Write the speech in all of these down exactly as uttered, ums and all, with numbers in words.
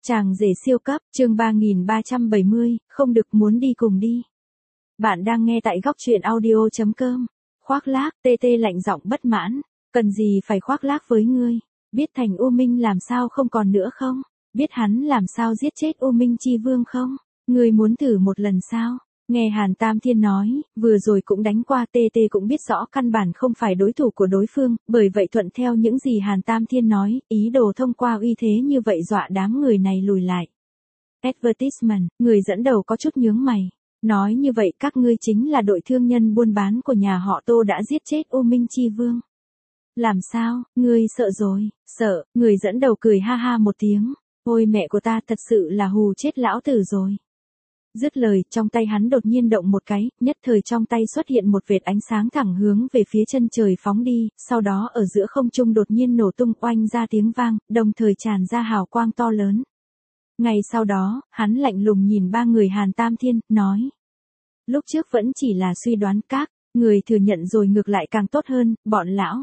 Chàng rể siêu cấp, chương ba nghìn ba trăm bảy mươi, không được muốn đi cùng đi. Bạn đang nghe tại góc truyện audio.com. Khoác lác, tê tê lạnh giọng bất mãn. Cần gì phải khoác lác với ngươi? Biết Thành U Minh làm sao không còn nữa không? Biết hắn làm sao giết chết U Minh Chi Vương không? Ngươi muốn thử một lần sao? Nghe Hàn Tam Thiên nói, vừa rồi cũng đánh qua, tê tê cũng biết rõ căn bản không phải đối thủ của đối phương, bởi vậy thuận theo những gì Hàn Tam Thiên nói, ý đồ thông qua uy thế như vậy dọa đám người này lùi lại. Advertisement, người dẫn đầu có chút nhướng mày. Nói như vậy các ngươi chính là đội thương nhân buôn bán của nhà họ Tô đã giết chết U Minh Chi Vương. Làm sao, ngươi sợ rồi, sợ, người dẫn đầu cười ha ha một tiếng. Ôi mẹ của ta, thật sự là hù chết lão tử rồi. Dứt lời, trong tay hắn đột nhiên động một cái, nhất thời trong tay xuất hiện một vệt ánh sáng thẳng hướng về phía chân trời phóng đi, sau đó ở giữa không trung đột nhiên nổ tung oanh ra tiếng vang, đồng thời tràn ra hào quang to lớn. Ngay sau đó, hắn lạnh lùng nhìn ba người Hàn Tam Thiên, nói. Lúc trước vẫn chỉ là suy đoán, các người thừa nhận rồi ngược lại càng tốt hơn, bọn lão.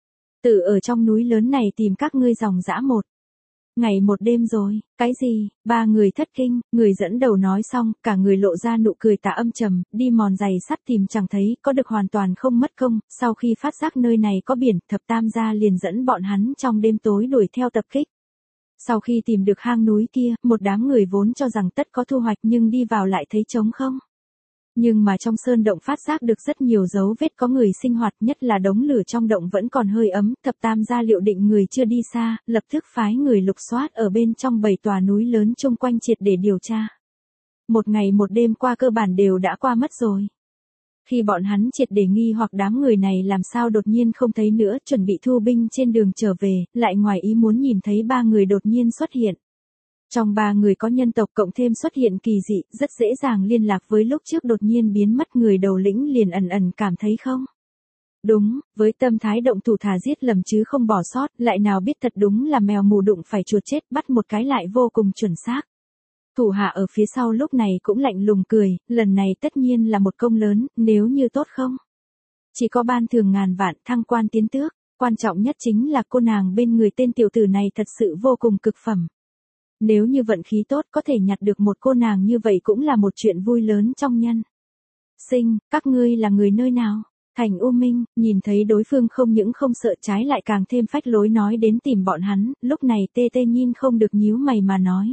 Tự ở trong núi lớn này tìm các ngươi dòng dã một ngày một đêm rồi, cái gì, ba người thất kinh, người dẫn đầu nói xong, cả người lộ ra nụ cười tà âm trầm, đi mòn giày sắt tìm chẳng thấy, có được hoàn toàn không mất công, sau khi phát giác nơi này có biển, thập tam gia liền dẫn bọn hắn trong đêm tối đuổi theo tập kích. Sau khi tìm được hang núi kia, một đám người vốn cho rằng tất có thu hoạch nhưng đi vào lại thấy trống không. Nhưng mà trong sơn động phát giác được rất nhiều dấu vết có người sinh hoạt, nhất là đống lửa trong động vẫn còn hơi ấm, thập tam gia liệu định người chưa đi xa, lập tức phái người lục soát ở bên trong bảy tòa núi lớn chung quanh triệt để điều tra. Một ngày một đêm qua cơ bản đều đã qua mất rồi. Khi bọn hắn triệt để nghi hoặc đám người này làm sao đột nhiên không thấy nữa, chuẩn bị thu binh trên đường trở về, lại ngoài ý muốn nhìn thấy ba người đột nhiên xuất hiện. Trong ba người có nhân tộc cộng thêm xuất hiện kỳ dị, rất dễ dàng liên lạc với lúc trước đột nhiên biến mất người đầu lĩnh liền ẩn ẩn cảm thấy không? Đúng, với tâm thái động thủ thà giết lầm chứ không bỏ sót, lại nào biết thật đúng là mèo mù đụng phải chuột chết, bắt một cái lại vô cùng chuẩn xác. Thủ hạ ở phía sau lúc này cũng lạnh lùng cười, lần này tất nhiên là một công lớn, nếu như tốt không? Chỉ có ban thưởng ngàn vạn, thăng quan tiến tước, quan trọng nhất chính là cô nàng bên người tên tiểu tử này thật sự vô cùng cực phẩm. Nếu như vận khí tốt có thể nhặt được một cô nàng như vậy cũng là một chuyện vui lớn trong nhân sinh. Các ngươi là người nơi nào? Thành U Minh, nhìn thấy đối phương không những không sợ trái lại càng thêm phách lối nói đến tìm bọn hắn, lúc này tê tê nhìn không được nhíu mày mà nói.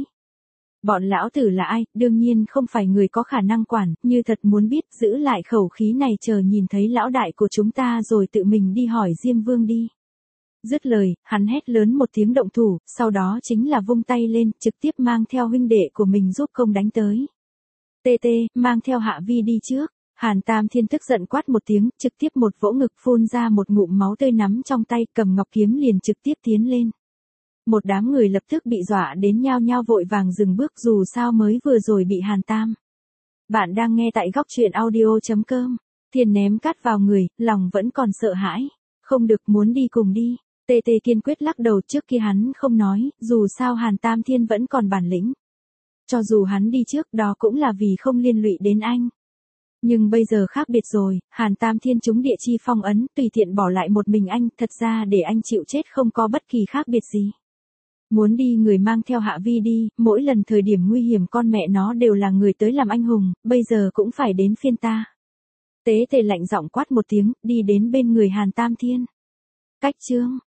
Bọn lão tử là ai, đương nhiên không phải người có khả năng quản, như thật muốn biết giữ lại khẩu khí này chờ nhìn thấy lão đại của chúng ta rồi tự mình đi hỏi Diêm Vương đi. Dứt lời, hắn hét lớn một tiếng động thủ, sau đó chính là vung tay lên, trực tiếp mang theo huynh đệ của mình giúp công đánh tới. Tê tê, mang theo Hạ Vi đi trước. Hàn Tam Thiên tức giận quát một tiếng, trực tiếp một vỗ ngực phun ra một ngụm máu tươi nắm trong tay, cầm ngọc kiếm liền trực tiếp tiến lên. Một đám người lập tức bị dọa đến nhao nhao vội vàng dừng bước dù sao mới vừa rồi bị Hàn Tam. Bạn đang nghe tại góc truyện audio.com. Thiên ném cát vào người, lòng vẫn còn sợ hãi. Không được muốn đi cùng đi. Tê tê kiên quyết lắc đầu trước khi hắn không nói, dù sao Hàn Tam Thiên vẫn còn bản lĩnh. Cho dù hắn đi trước đó cũng là vì không liên lụy đến anh. Nhưng bây giờ khác biệt rồi, Hàn Tam Thiên trúng địa chi phong ấn, tùy tiện bỏ lại một mình anh, thật ra để anh chịu chết không có bất kỳ khác biệt gì. Muốn đi người mang theo Hạ Vi đi, mỗi lần thời điểm nguy hiểm con mẹ nó đều là người tới làm anh hùng, bây giờ cũng phải đến phiên ta. Tế tề lạnh giọng quát một tiếng, đi đến bên người Hàn Tam Thiên. Cách chương,